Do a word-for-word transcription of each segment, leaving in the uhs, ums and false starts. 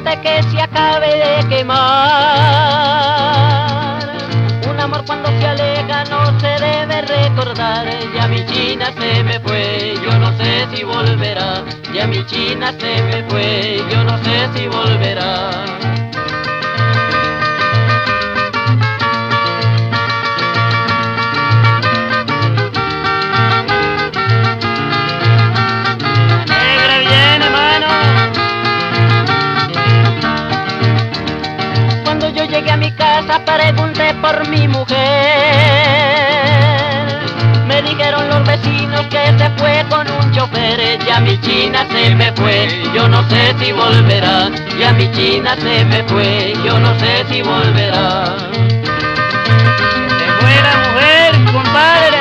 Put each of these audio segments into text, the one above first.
pregunte que se acabe de quemar. Un amor cuando se aleja no se debe recordar. Ya mi China se me fue, yo no sé si volverá. Ya mi China se me fue, yo no sé si volverá. Llegué a mi casa, pregunté por mi mujer. Me dijeron los vecinos que se fue con un chofer. Ya mi China se me fue, yo no sé si volverá. Ya mi China se me fue, yo no sé si volverá. Se fue la mujer, compadre.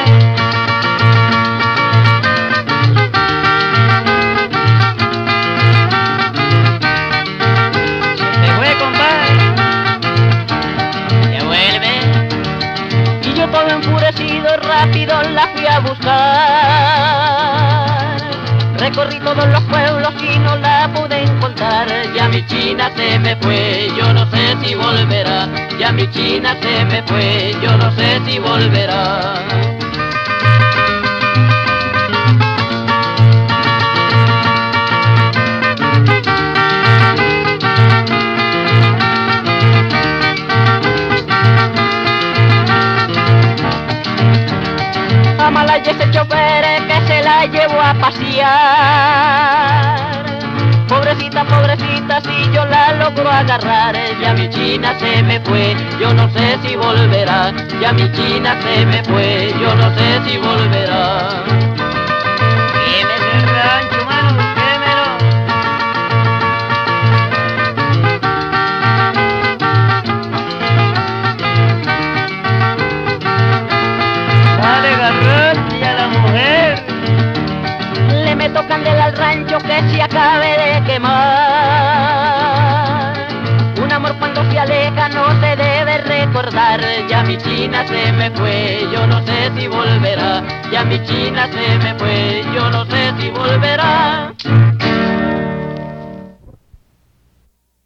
Se fue, compadre. Todo enfurecido, rápido la fui a buscar. Recorrí todos los pueblos y no la pude encontrar. Ya mi China se me fue, yo no sé si volverá. Ya mi China se me fue, yo no sé si volverá. Amalaya ese chofer que se la llevó a pasear. Pobrecita, pobrecita, si yo la logro agarrar. Ya mi China se me fue, yo no sé si volverá. Ya mi China se me fue, yo no sé si volverá. Quémese el rancho, mano, quémelo. Dale garrote a la mujer. Le meto candela al rancho que se acabe de quemar. Un amor cuando se aleja no se debe recordar. Ya mi China se me fue, yo no sé si volverá. Ya mi China se me fue, yo no sé si volverá.